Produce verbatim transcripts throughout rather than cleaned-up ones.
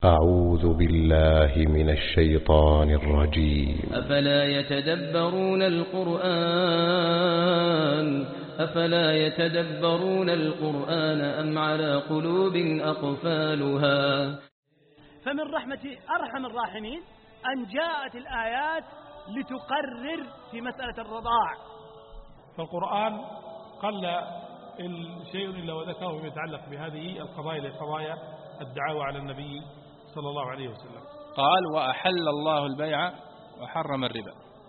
أعوذ بالله من الشيطان الرجيم. أفلا يتدبرون القرآن أفلا يتدبرون القرآن أم على قلوب أقفالها. فمن رحمة أرحم الراحمين أن جاءت الآيات لتقرر في مسألة الرضاع. فالقرآن قل الشيء إلا وذكره فيما يتعلق بهذه القضايا القضايا الدعاوى على النبي صلى الله عليه وسلم. قال وأحل الله البيع وحرم الربا،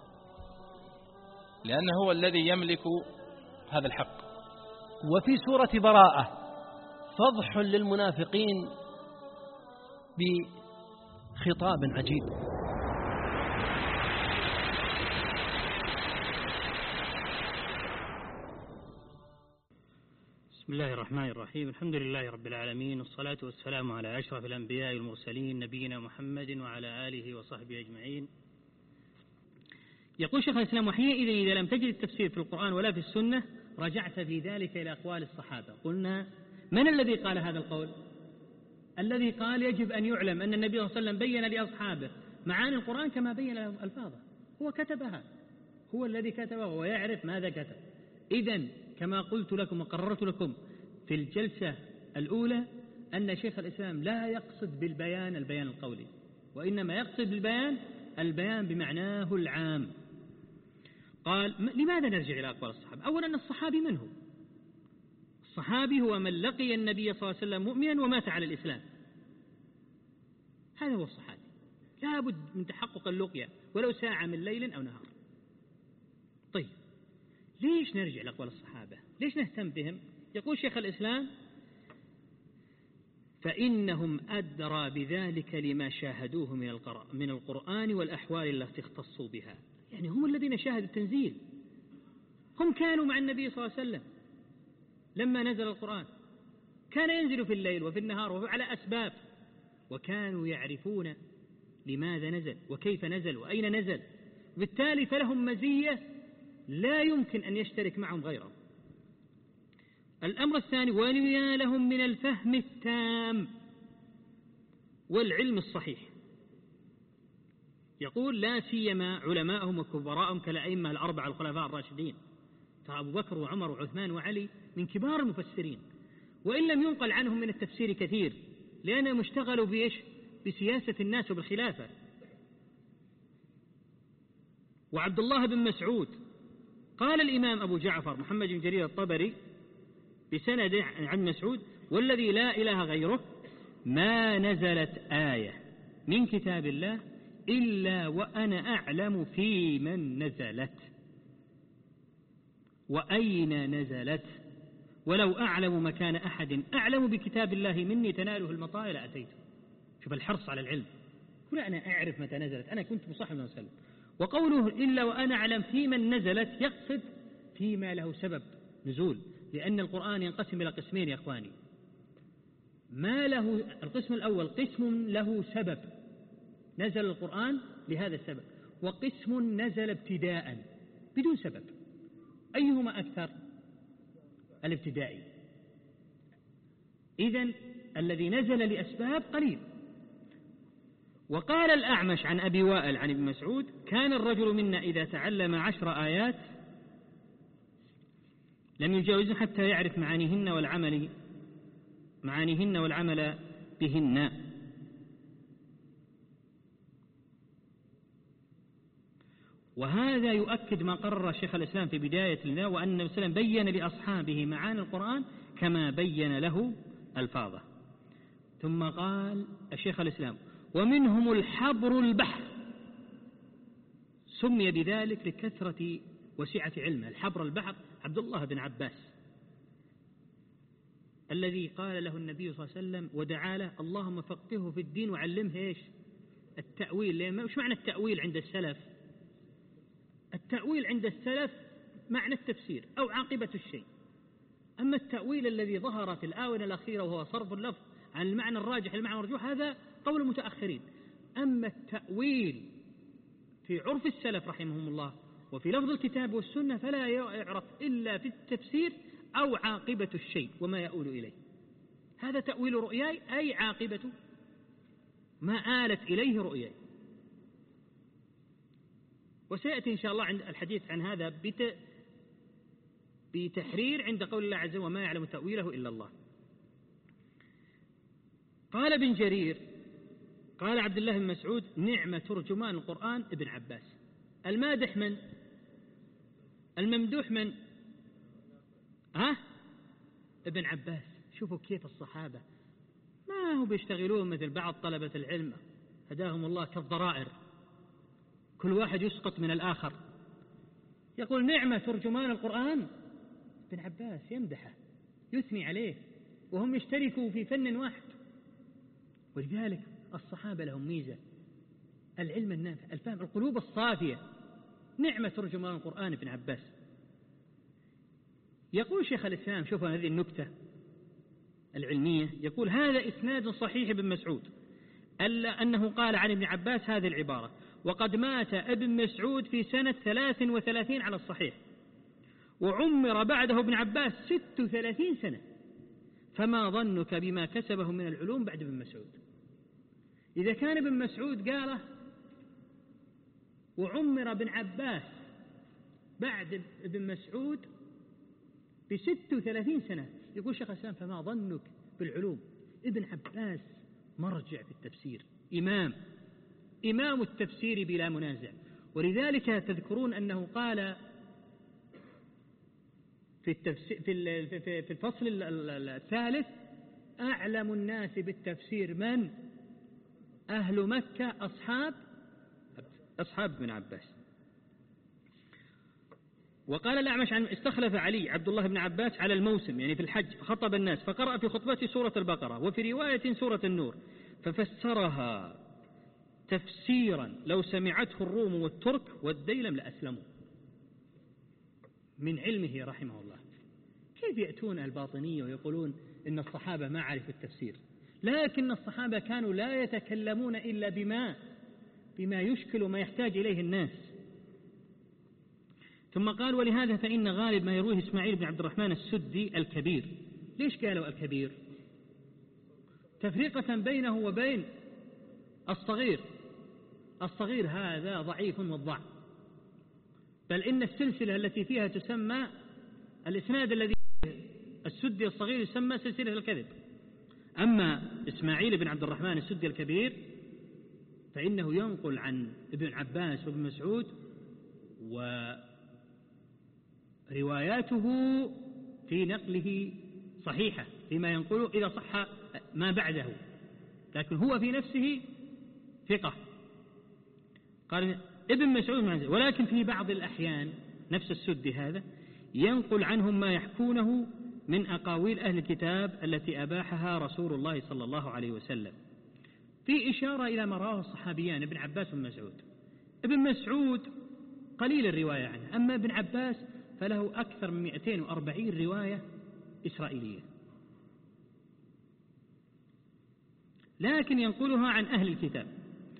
لأنه هو الذي يملك هذا الحق. وفي سورة براءة فضح للمنافقين بخطاب عجيب. بسم الله الرحمن الرحيم. الحمد لله رب العالمين، والصلاة والسلام على أشرف الأنبياء والمرسلين نبينا محمد وعلى آله وصحبه أجمعين. يقول شيخ الإسلام: وحينئذ إذا لم تجد التفسير في القرآن ولا في السنة رجعت في ذلك إلى أقوال الصحابة. قلنا: من الذي قال هذا القول؟ الذي قال يجب أن يعلم أن النبي صلى الله عليه وسلم بين لأصحابه معاني القرآن كما بين له ألفاظه، هو كتبها، هو الذي كتبه ويعرف ماذا كتب. إذن كما قلت لكم وقررت لكم في الجلسة الأولى أن شيخ الإسلام لا يقصد بالبيان البيان القولي، وإنما يقصد بالبيان البيان بمعناه العام. قال: لماذا نرجع إلى أقوال الصحابة؟ أولا، الصحابي من هو؟ الصحابي هو من لقي النبي صلى الله عليه وسلم مؤمنا ومات على الإسلام، هذا هو الصحابي. لا بد من تحقق اللقيا ولو ساعة من ليل أو نهار. طيب، ليش نرجع لأقوال الصحابة؟ ليش نهتم بهم؟ يقول شيخ الإسلام: فإنهم أدرى بذلك لما شاهدوه من القرآن والأحوال التي اختصوا بها. يعني هم الذين شاهدوا التنزيل، هم كانوا مع النبي صلى الله عليه وسلم لما نزل القرآن، كان ينزل في الليل وفي النهار وعلى أسباب، وكانوا يعرفون لماذا نزل وكيف نزل وأين نزل، بالتالي فلهم مزية لا يمكن أن يشترك معهم غيرهم. الأمر الثاني: ولما لهم من الفهم التام والعلم الصحيح. يقول: لا سيما علماءهم وكبراءهم كالأئمة الأربعة الخلفاء الراشدين، فأبو بكر وعمر وعثمان وعلي من كبار المفسرين، وإن لم ينقل عنهم من التفسير كثير لأنهم اشتغلوا بإيش؟ بسياسة الناس وبالخلافة. وعبد الله بن مسعود قال الإمام أبو جعفر محمد بن جرير الطبري بسند عن مسعود: والذي لا إله غيره ما نزلت آية من كتاب الله إلا وأنا أعلم في من نزلت وأين نزلت، ولو أعلم مكان أحد أعلم بكتاب الله مني تناله المطايا لأتيته. شوف الحرص على العلم، كل أنا أعرف متى نزلت، أنا كنت مصاحب النبي صلى الله عليه وسلم. وقوله إلا وأنا أعلم في من نزلت يقصد فيما له سبب نزول، لأن القرآن ينقسم إلى قسمين يا أخواني: ما له القسم الأول قسم له سبب نزل القرآن لهذا السبب، وقسم نزل ابتداء بدون سبب. أيهما أكثر؟ الابتدائي. إذن الذي نزل لأسباب قليل. وقال الأعمش عن أبي وائل عن ابن مسعود: كان الرجل منا إذا تعلم عشر آيات لم يجاوزه حتى يعرف معانيهن والعمل معانيهن والعمل بهن. وهذا يؤكد ما قرر شيخ الإسلام في بداية النداء، وأن النبي صلى الله عليه وسلم بين لأصحابه معاني القرآن كما بين له ألفاظه. ثم قال الشيخ الإسلام: ومنهم الحبر البحر، سمي بذلك لكثرة وسعة علمه. الحبر البحر عبد الله بن عباس الذي قال له النبي صلى الله عليه وسلم ودعا له: اللهم فقهه في الدين وعلمه إيش؟ التأويل. وش معنى التأويل عند السلف؟ التأويل عند السلف معنى التفسير أو عاقبة الشيء. أما التأويل الذي ظهر في الآونة الأخيرة وهو صرف اللفظ عن المعنى الراجح المعنى المرجوح، هذا قول المتأخرين. أما التأويل في عرف السلف رحمهم الله وفي لفظ الكتاب والسنة فلا يعرف إلا في التفسير أو عاقبة الشيء وما يؤول إليه. هذا تأويل رؤياي أي عاقبة ما آلت إليه رؤيا. وسيأتي إن شاء الله عند الحديث عن هذا بت... بتحرير عند قول الله عز وجل وما يعلم تأويله إلا الله. قال ابن جرير قال عبد الله بن مسعود نعم ترجمان القرآن ابن عباس. المادح من؟ الممدوح من؟ ها؟ ابن عباس. شوفوا كيف الصحابة ما هو بيشتغلون مثل بعض طلبة العلم هداهم الله كالضرائر، كل واحد يسقط من الآخر. يقول نعمة ترجمان القرآن ابن عباس، يمدحه يثني عليه، وهم يشتركوا في فن واحد. ولذلك الصحابة لهم ميزة، العلم النافع، الفهم، القلوب الصافية. نعمة ترجمان القرآن ابن عباس. يقول شيخ الإسلام، شوفوا هذه النكتة العلمية، يقول هذا إسناد صحيح ابن مسعود ألا أنه قال عن ابن عباس هذه العبارة، وقد مات ابن مسعود في سنة ثلاث وثلاثين على الصحيح، وعمر بعده ابن عباس ست وثلاثين سنة، فما ظنك بما كسبه من العلوم بعد ابن مسعود؟ إذا كان ابن مسعود قاله وعمر ابن عباس بعد ابن مسعود بست وثلاثين سنة، يقول شيخ الإسلام فما ظنك بالعلوم؟ ابن عباس مرجع في التفسير، إمام إمام التفسير بلا منازع. ولذلك تذكرون أنه قال في التفسير في الفصل الثالث أعلم الناس بالتفسير من؟ أهل مكة أصحاب أصحاب ابن عباس. وقال الأعمش عن استخلف علي عبد الله بن عباس على الموسم يعني في الحج، فخطب الناس فقرأ في خطبته سورة البقرة، وفي رواية سورة النور، ففسرها تفسيرا لو سمعته الروم والترك والديلم لأسلموا. من علمه رحمه الله. كيف يأتون الباطنية ويقولون إن الصحابة ما عرفوا التفسير؟ لكن الصحابة كانوا لا يتكلمون إلا بما بما يشكل وما يحتاج إليه الناس. ثم قال ولهذا فإن غالب ما يرويه إسماعيل بن عبد الرحمن السدي الكبير. ليش قالوا الكبير؟ تفرقة بينه وبين الصغير. الصغير هذا ضعيف والضعف، بل إن السلسلة التي فيها تسمى الإسناد الذي السدي الصغير يسمى سلسلة الكذب. أما إسماعيل بن عبد الرحمن السدي الكبير فإنه ينقل عن ابن عباس وابن مسعود، ورواياته في نقله صحيحة فيما ينقله إذا صح ما بعده، لكن هو في نفسه ثقة. قال ابن مسعود، ولكن في بعض الأحيان نفس السدي هذا ينقل عنهم ما يحكونه من أقاويل أهل الكتاب التي أباحها رسول الله صلى الله عليه وسلم، في إشارة إلى ما رواه الصحابيان ابن عباس وابن مسعود. ابن مسعود قليل الرواية عنه، أما ابن عباس فله أكثر من مئتين وأربعين رواية إسرائيلية، لكن ينقلها عن أهل الكتاب.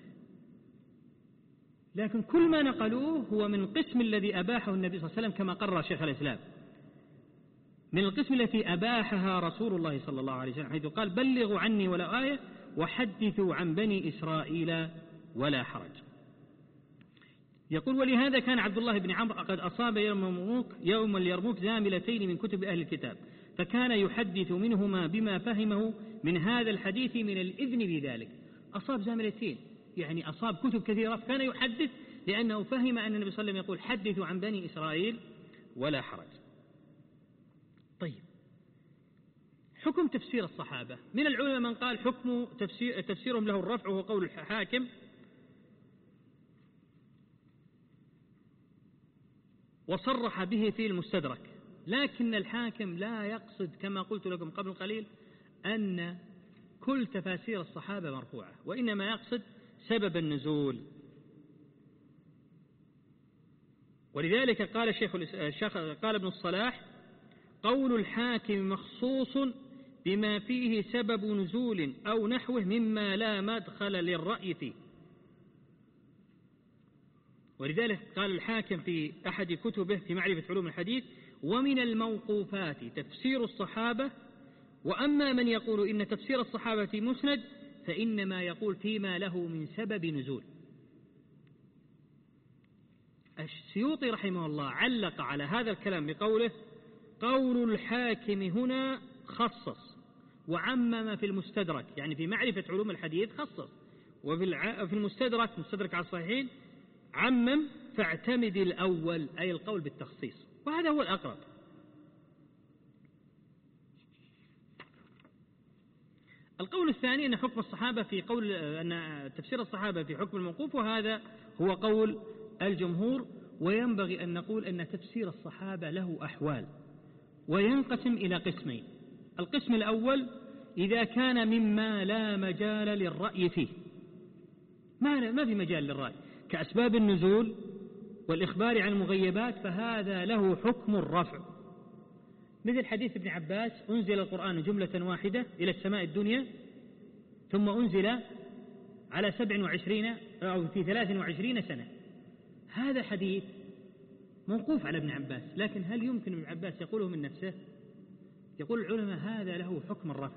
لكن كل ما نقلوه هو من القسم الذي أباحه النبي صلى الله عليه وسلم كما قرر شيخ الإسلام، من القسم التي أباحها رسول الله صلى الله عليه وسلم، حيث قال بلغوا عني ولا آية وحدثوا عن بني إسرائيل ولا حرج. يقول ولهذا كان عبد الله بن عمرو قد أصاب يوم اليرموك يوم اليرموك زاملتين من كتب أهل الكتاب، فكان يحدث منهما بما فهمه من هذا الحديث من الإذن بذلك. أصاب زاملتين يعني أصاب كتب كثيرة، فكان يحدث لأنه فهم أن النبي صلى الله عليه وسلم يقول حدثوا عن بني إسرائيل ولا حرج. طيب، حكم تفسير الصحابة. من العلماء من قال حكم تفسير تفسيرهم له الرفع، وهو قول الحاكم، وصرح به في المستدرك. لكن الحاكم لا يقصد كما قلت لكم قبل قليل أن كل تفاسير الصحابة مرفوعة، وإنما يقصد سبب النزول. ولذلك قال الشيخ قال ابن الصلاح قول الحاكم مخصوص بما فيه سبب نزول أو نحوه مما لا مدخل للرأي فيه. ولذلك قال الحاكم في أحد كتبه في معرفة علوم الحديث ومن الموقوفات تفسير الصحابة، وأما من يقول إن تفسير الصحابة مسند فإنما يقول فيما له من سبب نزول. السيوطي رحمه الله علق على هذا الكلام بقوله: قول الحاكم هنا خصص وعمم في المستدرك، يعني في معرفة علوم الحديث خصص، وفي المستدرك مستدرك على الصحيحين عمم، فاعتمد الأول أي القول بالتخصيص، وهذا هو الأقرب. القول الثاني أن حكم الصحابة في قول أن تفسير الصحابة في حكم الموقوف، وهذا هو قول الجمهور. وينبغي أن نقول أن تفسير الصحابة له أحوال، وينقسم إلى قسمين. القسم الأول إذا كان مما لا مجال للرأي فيه، ما ما في مجال للرأي، كأسباب النزول والإخبار عن المغيبات، فهذا له حكم الرفع، مثل حديث ابن عباس: أنزل القرآن جملة واحدة إلى السماء الدنيا ثم أنزل على سبع وعشرين أو في ثلاث وعشرين سنة. هذا حديث موقوف على ابن عباس، لكن هل يمكن ابن عباس يقوله من نفسه؟ يقول العلماء هذا له حكم الرفع،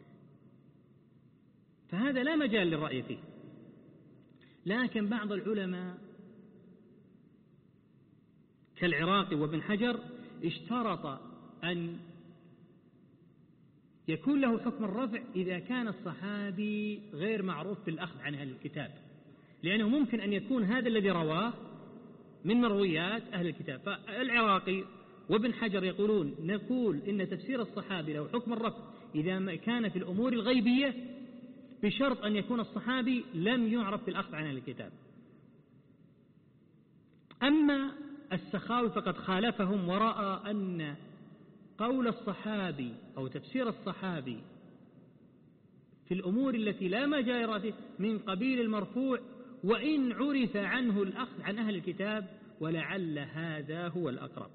فهذا لا مجال للرأي فيه. لكن بعض العلماء كالعراقي وابن حجر اشترط أن يكون له حكم الرفع إذا كان الصحابي غير معروف بالأخذ عن أهل الكتاب، لأنه ممكن أن يكون هذا الذي رواه من مرويات أهل الكتاب. فالعراقي وابن حجر يقولون نقول إن تفسير الصحابي له حكم الرفع إذا كان في الأمور الغيبية، بشرط أن يكون الصحابي لم يعرف بالأخذ عن أهل الكتاب. أما السخاوي فقد خالفهم ورأى أن قول الصحابي أو تفسير الصحابي في الأمور التي لا مجال فيه من قبيل المرفوع، وإن عرف عنه الأخذ عن أهل الكتاب، ولعل هذا هو الأقرب.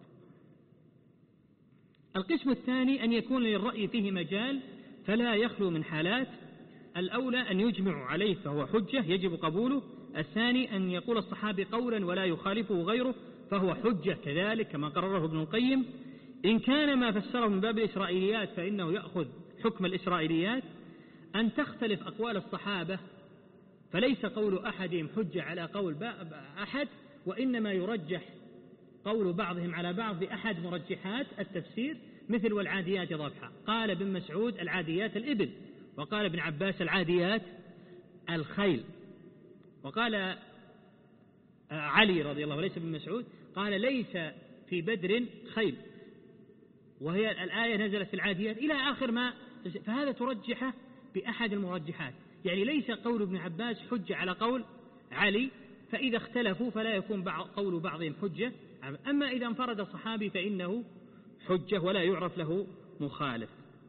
القسم الثاني أن يكون للرأي فيه مجال، فلا يخلو من حالات: الأولى أن يجمع عليه فهو حجة يجب قبوله، الثاني أن يقول الصحابي قولا ولا يخالفه غيره فهو حجة كذلك كما قرره ابن القيم. إن كان ما فسره من باب الإسرائيليات فإنه يأخذ حكم الإسرائيليات. أن تختلف أقوال الصحابة، فليس قول أحدهم حجة على قول أحد، وإنما يرجح قول بعضهم على بعض بأحد مرجحات التفسير، مثل والعاديات ضبحا. قال ابن مسعود العاديات الإبل، وقال ابن عباس العاديات الخيل، وقال علي رضي الله وليس ابن مسعود قال ليس في بدر خيل، وهي الآية نزلت في العاديات إلى آخر ما. فهذا ترجحه بأحد المرجحات، يعني ليس قول ابن عباس حجة على قول علي، فإذا اختلفوا فلا يكون بعض قول بعضهم حجة. أما إذا انفرد الصحابي فإنه حجة ولا يعرف له مخالف.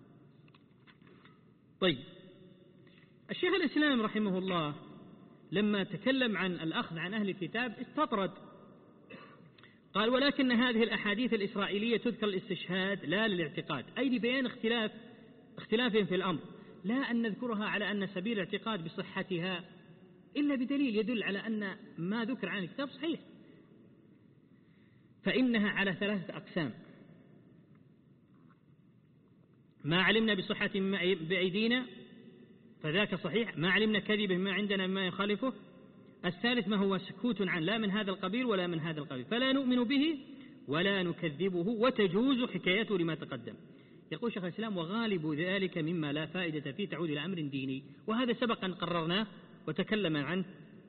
طيب، الشيخ الإسلام رحمه الله لما تكلم عن الأخذ عن أهل الكتاب استطرد، قال: ولكن هذه الأحاديث الإسرائيلية تذكر الاستشهاد لا للاعتقاد، أي لبيان اختلاف اختلافهم في الأمر، لا أن نذكرها على أن سبيل الاعتقاد بصحتها إلا بدليل يدل على أن ما ذكر عن الكتاب صحيح، فإنها على ثلاثة أقسام: ما علمنا بصحة مما بأيدينا فذاك صحيح، ما علمنا كذبه ما عندنا مما يخالفه، الثالث ما هو سكوت عن لا من هذا القبيل ولا من هذا القبيل، فلا نؤمن به ولا نكذبه وتجوز حكايته لما تقدم. يقول شيخ الإسلام: وغالب ذلك مما لا فائدة فيه تعود إلى أمر ديني، وهذا سبق أن قررناه وتكلم عنه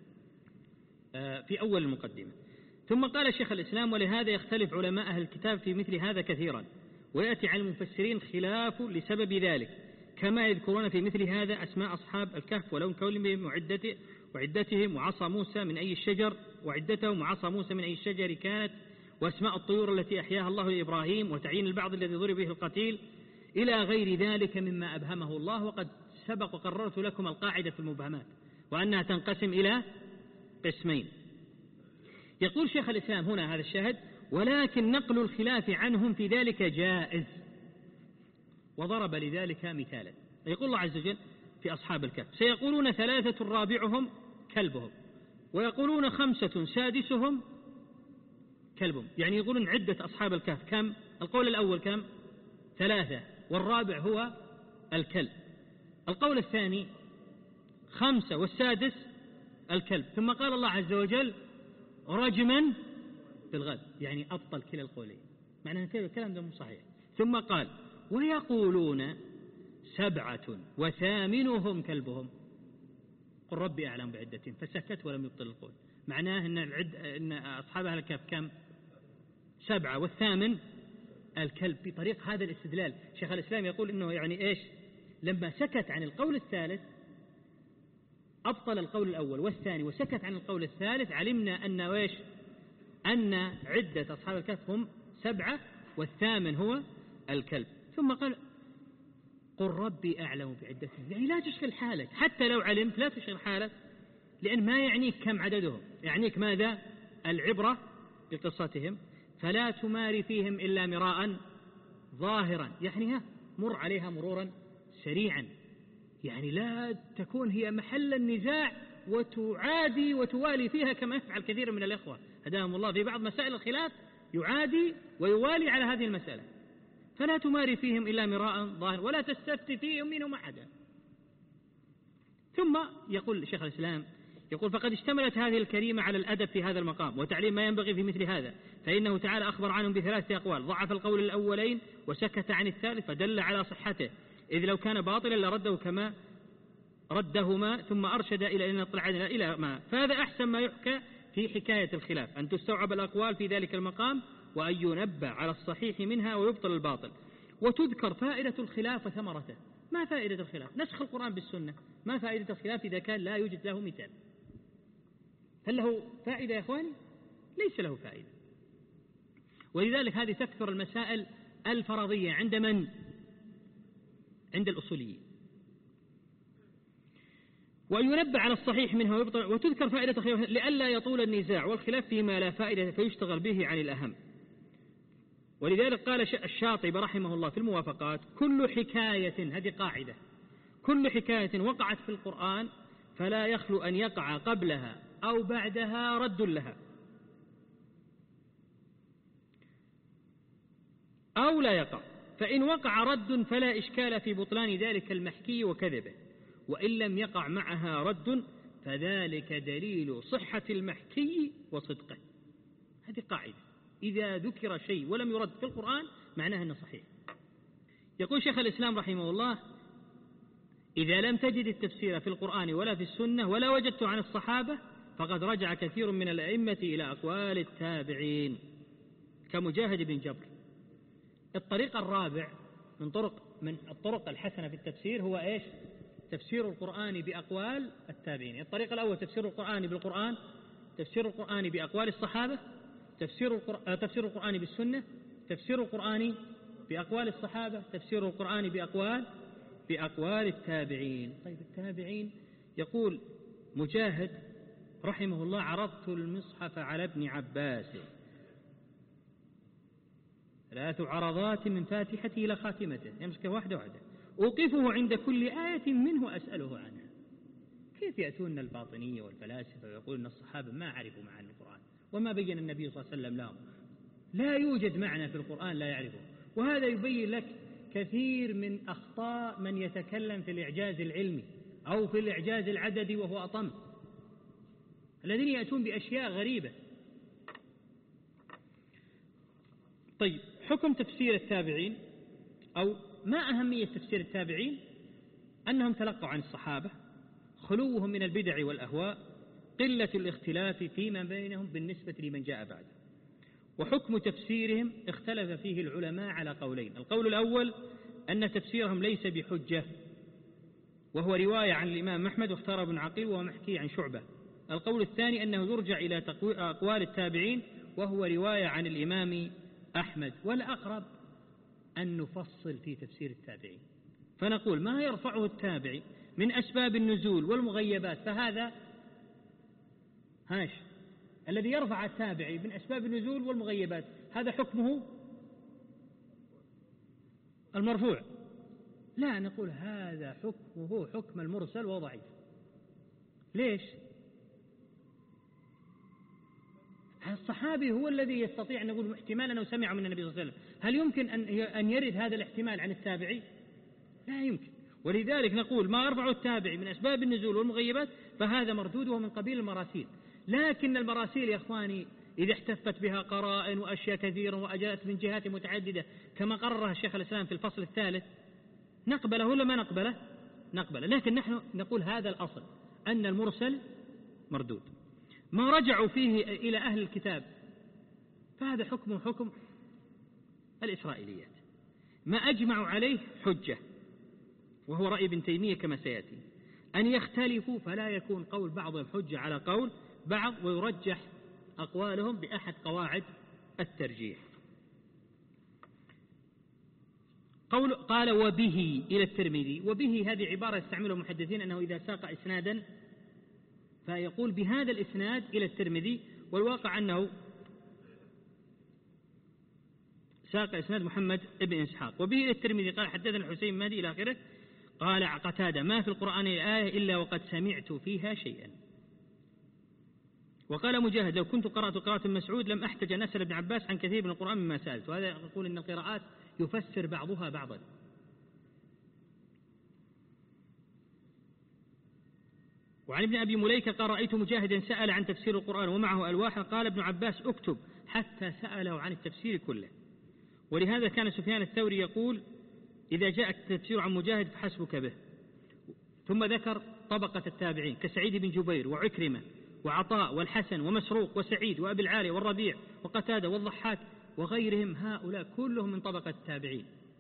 في أول المقدمة. ثم قال شيخ الإسلام: ولهذا يختلف علماء أهل الكتاب في مثل هذا كثيرا، ويأتي على المفسرين خلاف لسبب ذلك، كما يذكرون في مثل هذا أسماء أصحاب الكهف ولون كونهم وعدته وعدتهم وعصا موسى من أي الشجر وعدتهم وعصا موسى من أي الشجر كانت، وأسماء الطيور التي أحياها الله لإبراهيم، وتعيين البعض الذي ضرب به القتيل، إلى غير ذلك مما أبهمه الله. وقد سبق وقررت لكم القاعدة في المبهمات، وأنها تنقسم إلى قسمين. يقول شيخ الإسلام هنا هذا الشاهد: ولكن نقل الخلاف عنهم في ذلك جائز، وضرب لذلك مثالا. يقول الله عز وجل في أصحاب الكهف: سيقولون ثلاثة رابعهم كلبهم، ويقولون خمسة سادسهم كلبهم، يعني يقولون عدة أصحاب الكهف كم؟ القول الأول كم؟ ثلاثة، والرابع هو الكلب. القول الثاني خمسة والسادس الكلب. ثم قال الله عز وجل رجما بالغد، يعني أبطل كلا القولين، معنى الكلام ده مو صحيح. ثم قال ويقولون سبعة وثامنهم كلبهم قل ربي أعلم بعدتهم، فسكت ولم يبطل القول. معناه أن, العد... أن أصحاب أهل الكهف كم؟ سبعة والثامن الكلب. بطريق هذا الاستدلال شيخ الإسلام يقول إنه يعني إيش، لما سكت عن القول الثالث أبطل القول الأول والثاني، وسكت عن القول الثالث، علمنا أن إيش، أن عدة أصحاب الكهف هم سبعة والثامن هو الكلب. ثم قال قل ربي أعلم بعدتهم، يعني لا تشغل حالك، حتى لو علمت لا تشغل حالك، لأن ما يعنيك كم عددهم، يعنيك ماذا؟ العبرة بقصتهم. فلا تماري فيهم إلا مراء ظاهرا، يعني ها مر عليها مرورا سريعا، يعني لا تكون هي محل النزاع وتعادي وتوالي فيها كما يفعل كثير من الإخوة هداهم الله في بعض مسائل الخلاف، يعادي ويوالي على هذه المسألة. فلا تماري فيهم إلا مراء ظاهر ولا تستفتي فيهم منهم أحدا. ثم يقول شيخ الإسلام يقول فقد اشتملت هذه الكريمة على الأدب في هذا المقام وتعليم ما ينبغي في مثل هذا، فإنه تعالى أخبر عنهم بثلاثة أقوال، ضعف القول الأولين وسكت عن الثالث فدل على صحته، إذ لو كان باطلا لرده كما ردهما، ثم أرشد إلى أن نطلع إلى ما. فهذا أحسن ما يحكى في حكاية الخلاف، أن تستوعب الأقوال في ذلك المقام وأن ينبه على الصحيح منها ويبطل الباطل، وتذكر فائدة الخلاف وثمرته. ما فائدة الخلاف؟ نسخ القرآن بالسنة. ما فائدة الخلاف إذا كان لا يوجد له مثال؟ هل له فائدة يا أخواني؟ ليس له فائدة. ولذلك هذه تكثر المسائل الفرضية عند من؟ عند الأصوليين. وأن ينبه على الصحيح منها ويبطل، وتذكر فائدة الخلاف لئلا يطول النزاع والخلاف فيما لا فائدة فيشتغل به عن الأهم. ولذلك قال الشاطبي رحمه الله في الموافقات كل حكاية، هذه قاعدة، كل حكاية وقعت في القرآن فلا يخلو أن يقع قبلها أو بعدها رد لها أو لا يقع، فإن وقع رد فلا إشكال في بطلان ذلك المحكي وكذبه، وإن لم يقع معها رد فذلك دليل صحة المحكي وصدقه. هذه قاعدة، إذا ذكر شيء ولم يرد في القرآن معناه أنه صحيح. يقول شيخ الإسلام رحمه الله إذا لم تجد التفسير في القرآن ولا في السنة ولا وجدت عن الصحابة فقد رجع كثير من الأئمة إلى أقوال التابعين كمجاهد بن جبر. الطريق الرابع من طرق من الطرق الحسنة في التفسير هو إيش؟ تفسير القرآن بأقوال التابعين. الطريق الأول تفسير القرآن بالقرآن، تفسير القرآن بأقوال الصحابة، تفسير القرآن, تفسير القرآن بالسنة، تفسير القرآن بأقوال الصحابة، تفسير القرآن بأقوال بأقوال التابعين. طيب التابعين، يقول مجاهد رحمه الله عرضت المصحف على ابن عباس ثلاث عرضات من فاتحته إلى خاتمته، يمسكه واحدة واحدة، أوقفه عند كل آية منه أسأله عنها. كيف يأتون الباطنية والفلاسفة ويقول أن الصحابة ما عرفوا معاني القرآن وما بين النبي صلى الله عليه وسلم لهم؟ لا يوجد معنى في القرآن لا يعرفه. وهذا يبين لك كثير من أخطاء من يتكلم في الإعجاز العلمي أو في الإعجاز العددي وهو أطم، الذين يأتون بأشياء غريبة. طيب حكم تفسير التابعين أو ما أهمية تفسير التابعين؟ أنهم تلقوا عن الصحابة، خلوهم من البدع والأهواء، قلة الاختلاف فيما بينهم بالنسبة لمن جاء بعده. وحكم تفسيرهم اختلف فيه العلماء على قولين. القول الأول أن تفسيرهم ليس بحجة، وهو رواية عن الإمام أحمد واختار ابن عقيل وهو محكي عن شعبة. القول الثاني أنه يرجع إلى أقوال التابعين وهو رواية عن الإمام أحمد. والأقرب أن نفصل في تفسير التابعين، فنقول ما يرفعه التابعي من أسباب النزول والمغيبات فهذا هاش الذي يرفع التابعي من أسباب النزول والمغيبات هذا حكمه المرفوع. لا، نقول هذا حكمه حكم المرسل وضعيف. ليش؟ الصحابي هو الذي يستطيع أن نقول احتمال أنه سمع من النبي صلى الله عليه وسلم. هل يمكن أن يرد هذا الاحتمال عن التابعي؟ لا يمكن. ولذلك نقول ما أرفع التابع من أسباب النزول والمغيبات فهذا مردوده من قبيل المراسيل. لكن المراسيل يا إخواني إذا احتفت بها قرائن وأشياء كثيرة وأجاءت من جهات متعددة كما قررها الشيخ الإسلام في الفصل الثالث نقبله ولا ما نقبله؟ نقبله. لكن نحن نقول هذا الأصل أن المرسل مردود. ما رجعوا فيه إلى أهل الكتاب فهذا حكم حكم الإسرائيليات. ما أجمعوا عليه حجة، وهو رأي ابن تيمية كما سيأتي، أن يختلفوا فلا يكون قول بعضهم حجة على قول بعض ويرجح أقوالهم بأحد قواعد الترجيح. قول قال وبه إلى الترمذي، وبه هذه عبارة يستعملها المحدثين أنه إذا ساق إسنادا فيقول بهذا الإسناد إلى الترمذي، والواقع أنه ساق إسناد محمد ابن إسحاق. وبه إلى الترمذي قال حدثنا الحسين مهدي إلى آخره. قال قتادة ما في القرآن آية إلا وقد سمعت فيها شيئا. وقال مجاهد لو كنت قرأت قراءة مسعود لم أحتج أن أسأل ابن عباس عن كثير من القرآن مما سألت. وهذا يقول إن القراءات يفسر بعضها بعضا. وعن ابن أبي مليكة قال رأيت مجاهدا سأل عن تفسير القرآن ومعه ألواح قال ابن عباس اكتب حتى سأله عن التفسير كله. ولهذا كان سفيان الثوري يقول إذا جاء التفسير عن مجاهد فحسبك به. ثم ذكر طبقة التابعين كسعيد بن جبير وعكرمة وعطاء والحسن ومسروق وسعيد وأبي العالي والربيع وقتادة والضحاك وغيرهم، هؤلاء كلهم من طبقة التابعين.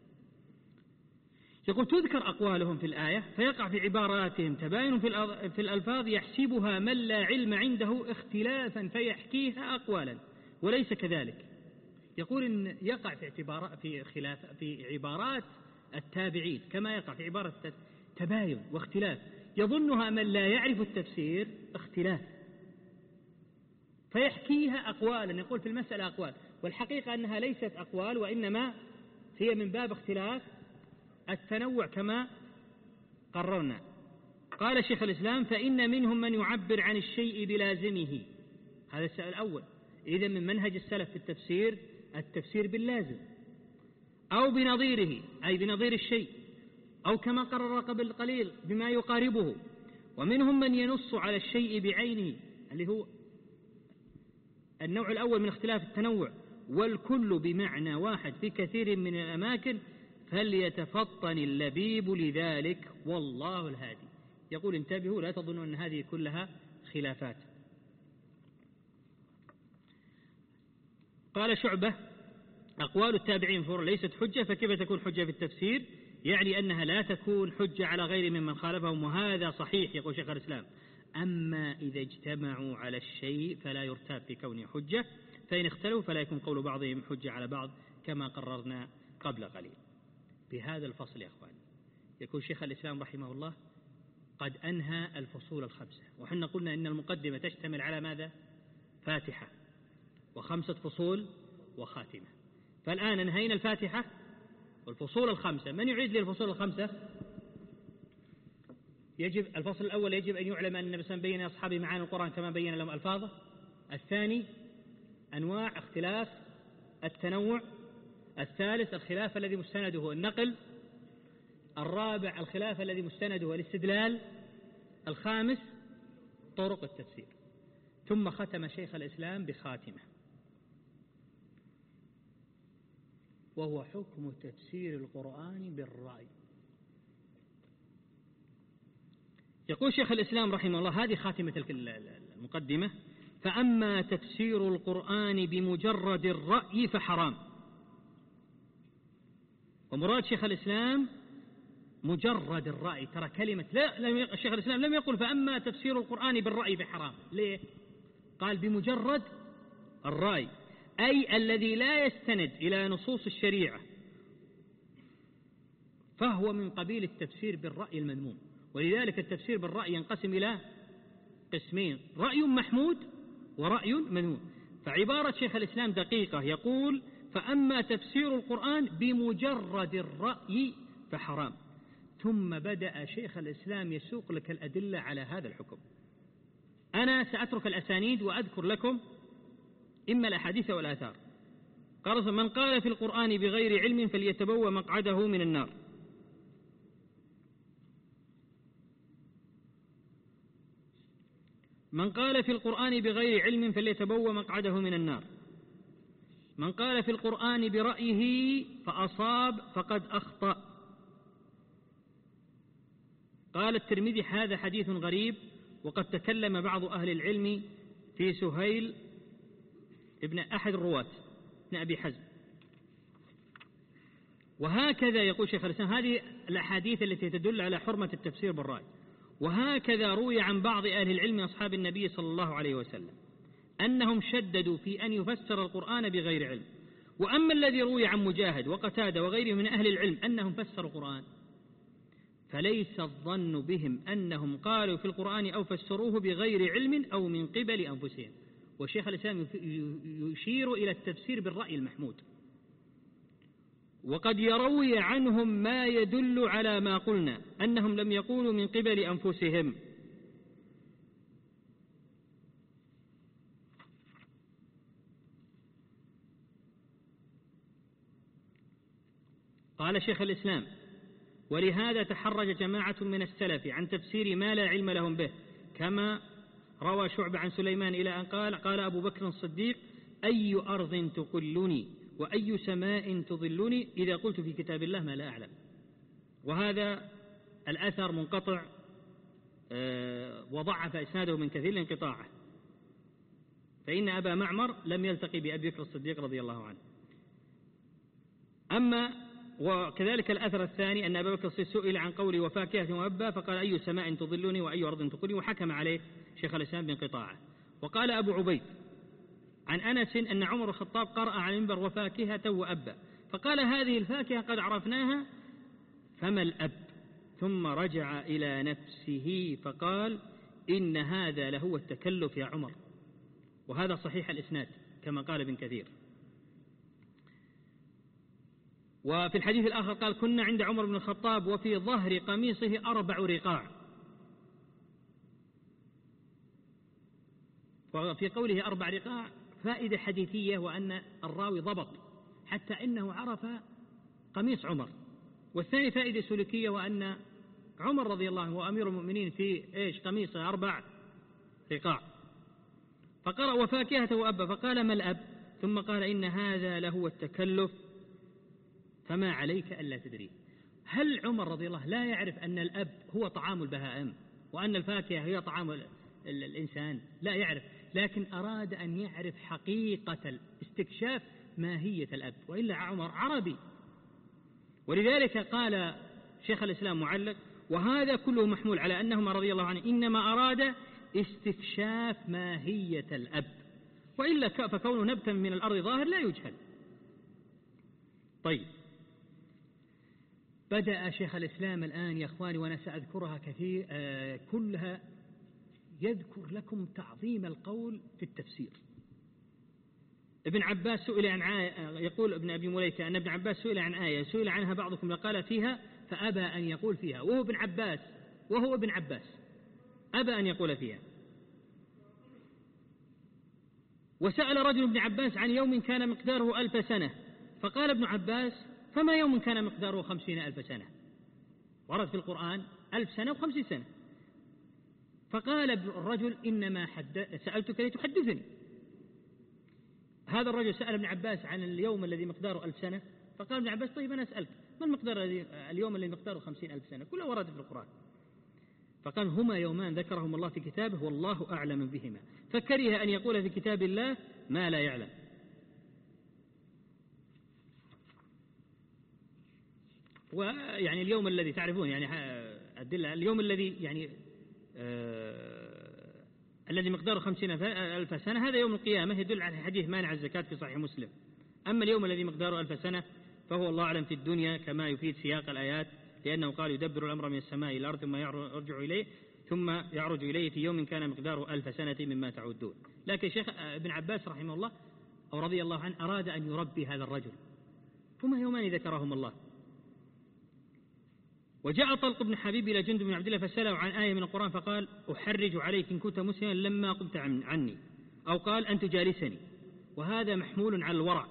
يقول تذكر أقوالهم في الآية فيقع في عباراتهم تباين في الألفاظ يحسبها من لا علم عنده اختلافا فيحكيها أقوالا وليس كذلك. يقول إن يقع في اعتبار في خلاف في عبارات التابعين كما يقع في عبارة تباين واختلاف يظنها من لا يعرف التفسير اختلاف فيحكيها أقوالا. يقول في المسألة أقوال والحقيقة أنها ليست أقوال وإنما هي من باب اختلاف التنوع كما قررنا. قال شيخ الإسلام فإن منهم من يعبر عن الشيء بلازمه. هذا السؤال الأول. إذن من منهج السلف في التفسير التفسير باللازم أو بنظيره أي بنظير الشيء أو كما قرر قبل قليل بما يقاربه. ومنهم من ينص على الشيء بعينه اللي هو النوع الأول من اختلاف التنوع. والكل بمعنى واحد في كثير من الأماكن فليتفطن اللبيب لذلك والله الهادي. يقول انتبهوا لا تظنوا أن هذه كلها خلافات. قال شعبة أقوال التابعين فور ليست حجة فكيف تكون حجة في التفسير؟ يعني أنها لا تكون حجة على غير ممن خالفهم وهذا صحيح. يقول شيخ الإسلام أما إذا اجتمعوا على الشيء فلا يرتاب في كونه حجة فإن اختلوا فلا يكون قول بعضهم حجة على بعض كما قررنا قبل قليل. بهذا الفصل يا أخواني يكون شيخ الإسلام رحمه الله قد أنهى الفصول الخمسة. وحنا قلنا إن المقدمة تشتمل على ماذا؟ فاتحة وخمسة فصول وخاتمة. فالآن انهينا الفاتحة والفصول الخمسة. من يعيد لي الفصول الخمسة؟ يجب الفصل الأول يجب أن يعلم أن النبي صلى الله عليه وسلم بين أصحابه معاني القرآن كما بين لهم ألفاظه. الثاني أنواع اختلاف التنوع. الثالث الخلاف الذي مستنده النقل. الرابع الخلاف الذي مستنده الاستدلال. الخامس طرق التفسير. ثم ختم شيخ الإسلام بخاتمة وهو حكم تفسير القرآن بالرأي. يقول شيخ الإسلام رحمه الله هذه خاتمة المقدمة فأما تفسير القرآن بمجرد الرأي فحرام. ومراد شيخ الإسلام مجرد الرأي. ترى كلمة لا شيخ الإسلام لم يقل فأما تفسير القرآن بالرأي فحرام. ليه؟ قال بمجرد الرأي أي الذي لا يستند إلى نصوص الشريعة فهو من قبيل التفسير بالرأي المذموم. ولذلك التفسير بالرأي ينقسم إلى قسمين رأي محمود ورأي مذموم. فعبارة شيخ الإسلام دقيقة يقول فأما تفسير القرآن بمجرد الرأي فحرام. ثم بدأ شيخ الإسلام يسوق لك الأدلة على هذا الحكم. أنا سأترك الأسانيد وأذكر لكم إما الأحاديث والآثار. قال من قال في القرآن بغير علم فليتبوأ مقعده من النار. من قال في القرآن بغير علم فليتبوأ مقعده من النار. من قال في القرآن برأيه فأصاب فقد أخطأ. قال الترمذي هذا حديث غريب، وقد تكلم بعض أهل العلم في سهيل ابن أحد الرواة ابن أبي حزم. وهكذا يقول شيخ الإسلام هذه الأحاديث التي تدل على حرمة التفسير بالرأي. وهكذا روي عن بعض أهل العلم أصحاب النبي صلى الله عليه وسلم أنهم شددوا في أن يفسر القرآن بغير علم. وأما الذي روي عن مجاهد وقتادة وغيرهم من أهل العلم أنهم فسروا القرآن، فليس الظن بهم أنهم قالوا في القرآن أو فسروه بغير علم أو من قبل أنفسهم. والشيخ الإسلام يشير إلى التفسير بالرأي المحمود، وقد يروي عنهم ما يدل على ما قلنا أنهم لم يقولوا من قبل أنفسهم. قال شيخ الإسلام: ولهذا تحرج جماعة من السلف عن تفسير ما لا علم لهم به، كما روى شعبة عن سليمان إلى أن قال: قال أبو بكر الصديق: أي أرض تقلني وأي سماء تظلني إذا قلت في كتاب الله ما لا أعلم. وهذا الأثر منقطع وضعف إسناده من كثير لانقطاعه، فإن أبا معمر لم يلتقي بأبي بكر الصديق رضي الله عنه. أما وكذلك الأثر الثاني أن أبا بكر الصديق سئل عن قوله وفاكهة وأبا فقال: أي سماء تظلني وأي أرض تقلني، وحكم عليه شيخ الإسلام بانقطاعه. وقال أبو عبيد عن أنس أن عمر الخطاب قرأ على المنبر وفاكهة وأبا، فقال: هذه الفاكهة قد عرفناها فما الأب؟ ثم رجع إلى نفسه فقال: إن هذا لهو التكلف يا عمر. وهذا صحيح الإسناد كما قال ابن كثير. وفي الحديث الآخر قال: كنا عند عمر بن الخطاب وفي ظهر قميصه أربع رقاع. وفي قوله أربع رقاع فائدة حديثية، وأن الراوي ضبط حتى إنه عرف قميص عمر. والثاني فائدة سلوكية، وأن عمر رضي الله عنه هو أمير المؤمنين في إيش قميصه أربع رقاع. فقرأ وفاكهة وأبا فقال: ما الأب؟ ثم قال: إن هذا لهو التكلف فما عليك ألا تدري. هل عمر رضي الله لا يعرف أن الأب هو طعام البهائم وأن الفاكهة هي طعام الإنسان؟ لا يعرف، لكن أراد أن يعرف حقيقة الاستكشاف ماهية الأب، وإلا عمر عربي. ولذلك قال شيخ الإسلام معلق: وهذا كله محمول على أنهما رضي الله عنه إنما أراد استكشاف ماهية الأب، وإلا فكونه نبتا من الأرض ظاهر لا يجهل. طيب، بدأ شيخ الإسلام الآن يا أخواني، وأنا سأذكرها كثير آه كلها، يذكر لكم تعظيم القول في التفسير. ابن عباس سئل عن آية، يقول ابن أبي مليكة أن ابن عباس سئل عن آية سئل عنها بعضكم لقال فيها فأبى أن يقول فيها، وهو ابن عباس وهو ابن عباس أبى أن يقول فيها. وسأل رجل ابن عباس عن يوم كان مقداره ألف سنة، فقال ابن عباس: فما يوم كان مقداره خمسين ألف سنة؟ ورد في القرآن ألف سنة وخمسين سنة. فقال الرجل: إنما سألتك لتحدثني. هذا الرجل سأل ابن عباس عن اليوم الذي مقداره ألف سنة، فقال ابن عباس: طيب أنا أسألك ما المقدار اليوم الذي مقداره خمسين ألف سنة؟ كله ورد في القرآن. فقال: هما يومان ذكرهم الله في كتابه والله أعلم بهما، فكره أن يقول في كتاب الله ما لا يعلم. ويعني اليوم الذي تعرفون يعني أدلة، اليوم الذي يعني آه الذي مقداره خمسين ألف سنة هذا يوم القيامة، يدل على حديث مانع الزكاة في صحيح مسلم. أما اليوم الذي مقداره ألف سنة فهو الله أعلم في الدنيا، كما يفيد سياق الآيات، لأنه قال: يدبر الأمر من السماء إلى الأرض ثم يرجع إليه ثم يعرج إليه في يوم كان مقداره ألف سنة مما تعدون. لكن شيخ ابن عباس رحمه الله أو رضي الله عنه أراد أن يربي هذا الرجل، هما يومان ذكرهم الله. وجاء طلق بن حبيب إلى جندب بن عبد الله فسأله عن آية من القرآن فقال: أحرج عليك إن كنت مسلما لما قمت عني، أو قال: أن تجالسني. وهذا محمول على الورع.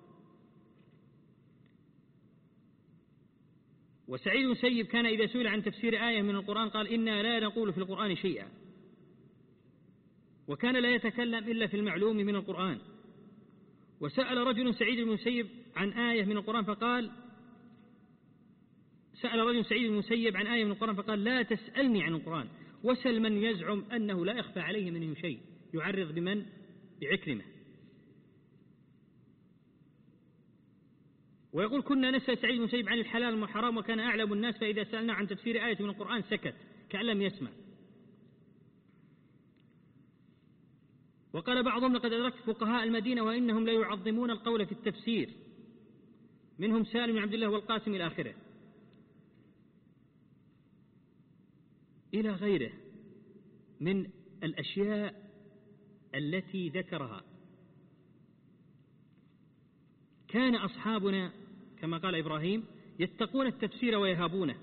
وسعيد بن سيب كان إذا سئل عن تفسير آية من القرآن قال: إنا لا نقول في القرآن شيئا. وكان لا يتكلم إلا في المعلوم من القرآن. وسأل رجل سعيد بن المسيب عن آية من القرآن فقال سأل رجل سعيد بن المسيب عن آية من القرآن فقال لا تسألني عن القرآن وسل من يزعم أنه لا يخفى عليه منه شيء، يعرض بمن؟ بعكرمة. ويقول كنا نسأل سعيد بن المسيب عن الحلال والحرام وكان أعلم الناس، فإذا سألنا عن تفسير آية من القرآن سكت كأن لم يسمع. وقال بعضهم لقد أدركت فقهاء المدينة وإنهم لا يعظمون القول في التفسير، منهم سالم بن عبد الله والقاسم إلى آخره إلى غيره من الأشياء التي ذكرها. كان أصحابنا كما قال إبراهيم يتقون التفسير ويهابونه.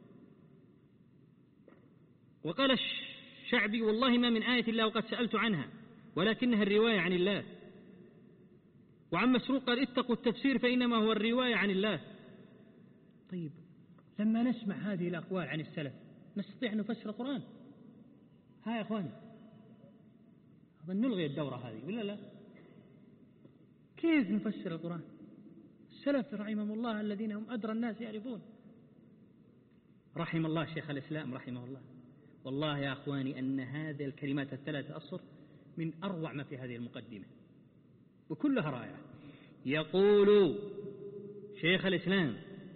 وقال الشعبي والله ما من آية إلا وقد سألت عنها ولكنها الرواية عن الله. وعن مسروق قال اتقوا التفسير فإنما هو الرواية عن الله. طيب لما نسمع هذه الأقوال عن السلف نستطيع أن نفسر القرآن؟ ها يا أخواني أظن نلغي الدورة هذه ولا لا؟ كيف نفسر القرآن؟ السلف رحمهم الله الذين هم أدرى الناس يعرفون. رحم الله شيخ الإسلام رحمه الله. والله يا أخواني أن هذه الكلمات الثلاثة أصر من أروع ما في هذه المقدمة وكلها رائعة. يقول شيخ الإسلام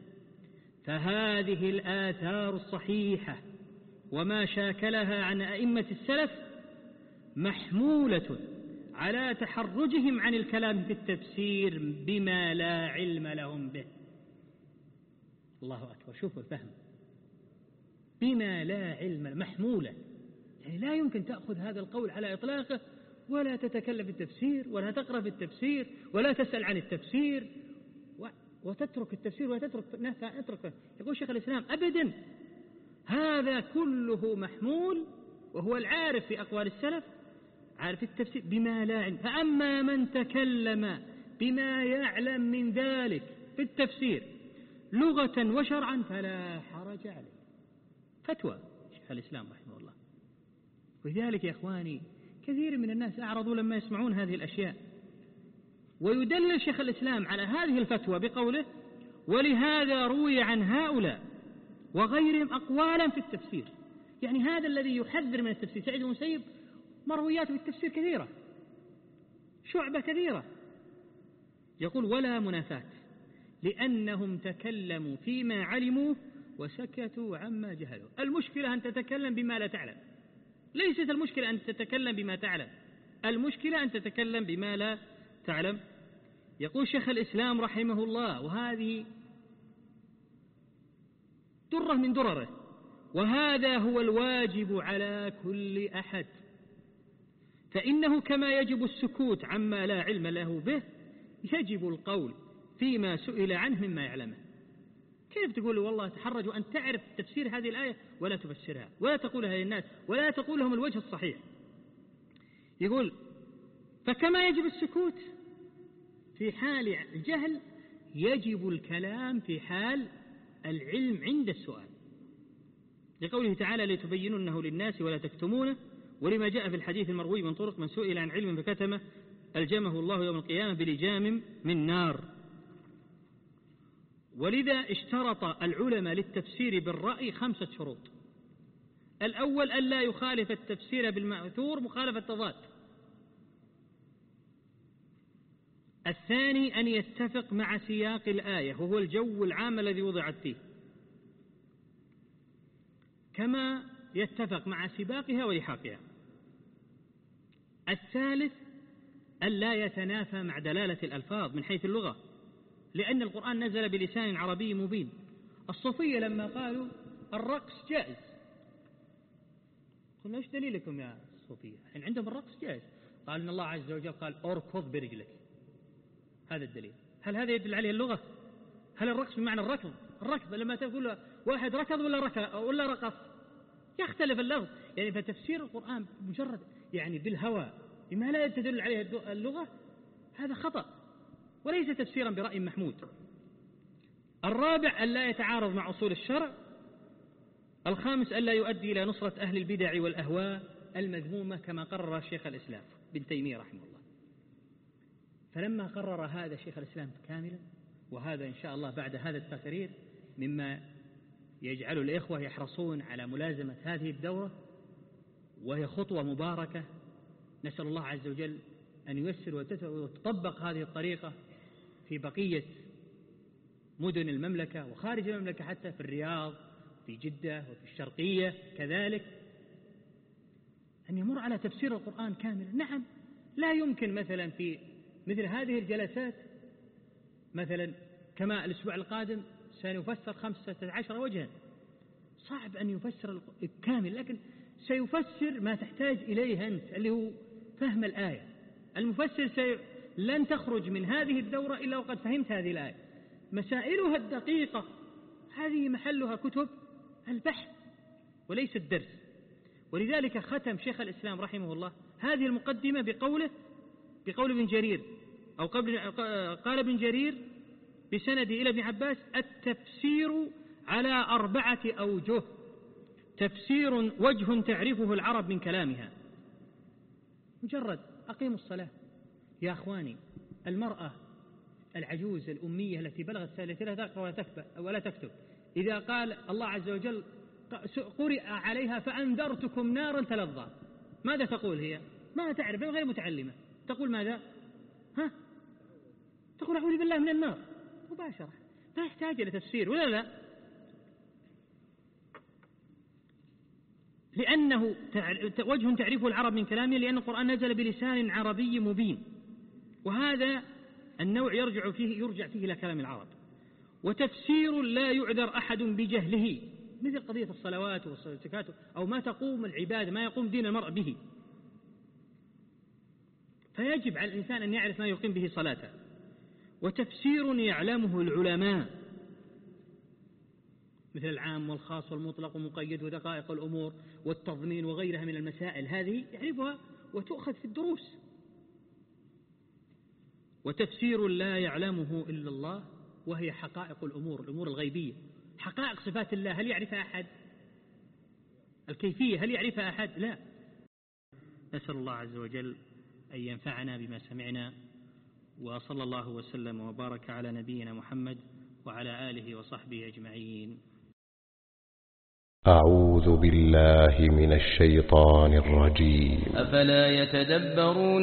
فهذه الآثار الصحيحة وما شاكلها عن أئمة السلف محمولة على تحرجهم عن الكلام في التفسير بما لا علم لهم به. الله أكبر، شوفوا الفهم، بما لا علم، محمولة يعني لا يمكن تأخذ هذا القول على إطلاقه ولا تتكلم في التفسير ولا تقرأ في التفسير ولا تسأل عن التفسير وتترك التفسير وتترك اترك. يقول شيخ الإسلام أبدا، هذا كله محمول وهو العارف في أقوال السلف عارف التفسير بما لا علم. فأما من تكلم بما يعلم من ذلك في التفسير لغة وشرعا فلا حرج عليه. فتوى شيخ الإسلام رحمه الله. ولذلك يا إخواني كثير من الناس أعرضوا لما يسمعون هذه الأشياء. ويدلل شيخ الإسلام على هذه الفتوى بقوله ولهذا روي عن هؤلاء وغيرهم أقوالا في التفسير. يعني هذا الذي يحذر من التفسير سعيد بن المسيب مرويات في التفسير كثيرة، شعبة كثيرة. يقول ولا منافاة لأنهم تكلموا فيما علموا وسكتوا عما جهلوا. المشكلة أن تتكلم بما لا تعلم، ليست المشكلة أن تتكلم بما تعلم، المشكلة أن تتكلم بما لا تعلم. يقول شيخ الإسلام رحمه الله وهذه درة من درره وهذا هو الواجب على كل أحد، فإنه كما يجب السكوت عما لا علم له به يجب القول فيما سئل عنه مما يعلمه. كيف تقول والله تحرج أن تعرف تفسير هذه الآية ولا تفسرها ولا تقولها للناس ولا تقول لهم الوجه الصحيح؟ يقول فكما يجب السكوت في حال الجهل يجب الكلام في حال العلم عند السؤال، لقوله تعالى لتبيننه للناس ولا تكتمونه، ولما جاء في الحديث المروي من طرق من سئل عن علم فكتمه ألجمه الله يوم القيامة بلجام من نار. ولذا اشترط العلماء للتفسير بالرأي خمسة شروط. الأول ألا يخالف التفسير بالمأثور مخالفة تضاد. الثاني أن يتفق مع سياق الآية وهو الجو العام الذي وضعت فيه كما يتفق مع سباقها ولحاقها. الثالث ألا يتنافى مع دلالة الألفاظ من حيث اللغة، لأن القرآن نزل بلسان عربي مبين. الصوفية لما قالوا الرقص جائز قلنا ايش دليلكم يا الصوفية؟ يعني عندهم الرقص جائز. قال إن الله عز وجل قال أركض برجلك، هذا الدليل. هل هذا يدل عليه اللغة؟ هل الرقص بمعنى الركض؟ الركض لما تقول واحد ركض ولا ركض ولا رقص يختلف اللفظ. يعني فتفسير القرآن مجرد يعني بالهوى بما لا تدل عليه اللغة هذا خطأ وليس تفسيرا برأي محمود. الرابع ألا يتعارض مع أصول الشرع. الخامس ألا يؤدي إلى نصرة أهل البدع والأهواء. المذمومة كما قرر شيخ الإسلام ابن تيمية رحمه الله. فلما قرر هذا شيخ الإسلام كاملا، وهذا إن شاء الله بعد هذا التقرير مما يجعل الإخوة يحرصون على ملازمة هذه الدورة، وهي خطوة مباركة نسأل الله عز وجل أن ييسر وتطبق هذه الطريقة في بقية مدن المملكة وخارج المملكة، حتى في الرياض، في جدة، وفي الشرقية كذلك، أن يمر على تفسير القرآن كاملا. نعم، لا يمكن مثلا في مثل هذه الجلسات مثلا كما الأسبوع القادم سنفسر خمسة عشر وجها، صعب أن يفسر الكامل، لكن سيفسر ما تحتاج إليه أنت اللي هو فهم الآية. المفسر سي... لن تخرج من هذه الدورة إلا وقد فهمت هذه الآية. مسائلها الدقيقة هذه محلها كتب البحث وليس الدرس. ولذلك ختم شيخ الإسلام رحمه الله هذه المقدمة بقوله بقول ابن جرير أو قبل قال ابن جرير بسند إلى ابن عباس: التفسير على أربعة أوجه، تفسير وجه تعرفه العرب من كلامها. مجرد أقيموا الصلاة يا أخواني، المرأة العجوز الأمية التي بلغت التي لا تقرأ ولا تكتب ولا تكتب، إذا قال الله عز وجل قرئ عليها فأنذرتكم نارا تلظى، ماذا تقول هي؟ ما تعرف، غير متعلمة، تقول ماذا؟ ها؟ تقول أعوذ بالله من النار مباشرة، لا يحتاج إلى تفسير ولا لا؟ لأنه وجه تعرفه العرب من كلامه، لأن القرآن نزل بلسان عربي مبين، وهذا النوع يرجع فيه يرجع فيه إلى كلام العرب. وتفسير لا يعذر أحد بجهله، مثل قضية الصلوات والزكاة أو ما تقوم العبادة، ما يقوم دين المرء به، فيجب على الإنسان أن يعرف ما يقيم به صلاته. وتفسير يعلمه العلماء، مثل العام والخاص والمطلق والمقيد ودقائق الأمور والتضمين وغيرها من المسائل، هذه يعرفها وتؤخذ في الدروس. وتفسير لا يعلمه إلا الله، وهي حقائق الأمور، الأمور الغيبية، حقائق صفات الله، هل يعرفها أحد؟ الكيفية هل يعرفها أحد؟ لا. نسأل الله عز وجل أن ينفعنا بما سمعنا، وصلى الله وسلم وبارك على نبينا محمد وعلى آله وصحبه أجمعين. أعوذ بالله من الشيطان الرجيم. أفلا يتدبرون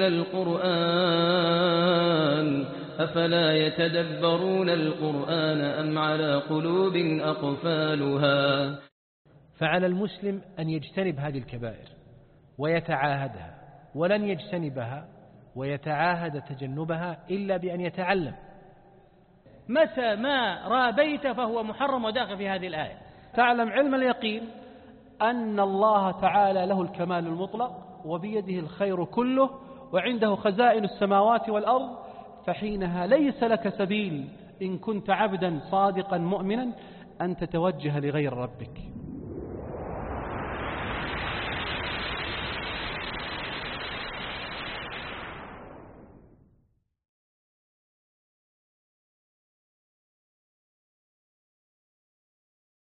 القرآن أفلا يتدبرون القرآن أم على قلوب أقفالها. فعلى المسلم أن يجتنب هذه الكبائر ويتعاهدها، ولن يجتنبها ويتعاهد تجنبها إلا بأن يتعلم. متى ما رابيت فهو محرم وداخل في هذه الآية. تعلم علم اليقين أن الله تعالى له الكمال المطلق وبيده الخير كله وعنده خزائن السماوات والأرض، فحينها ليس لك سبيل إن كنت عبدا صادقا مؤمنا أن تتوجه لغير ربك.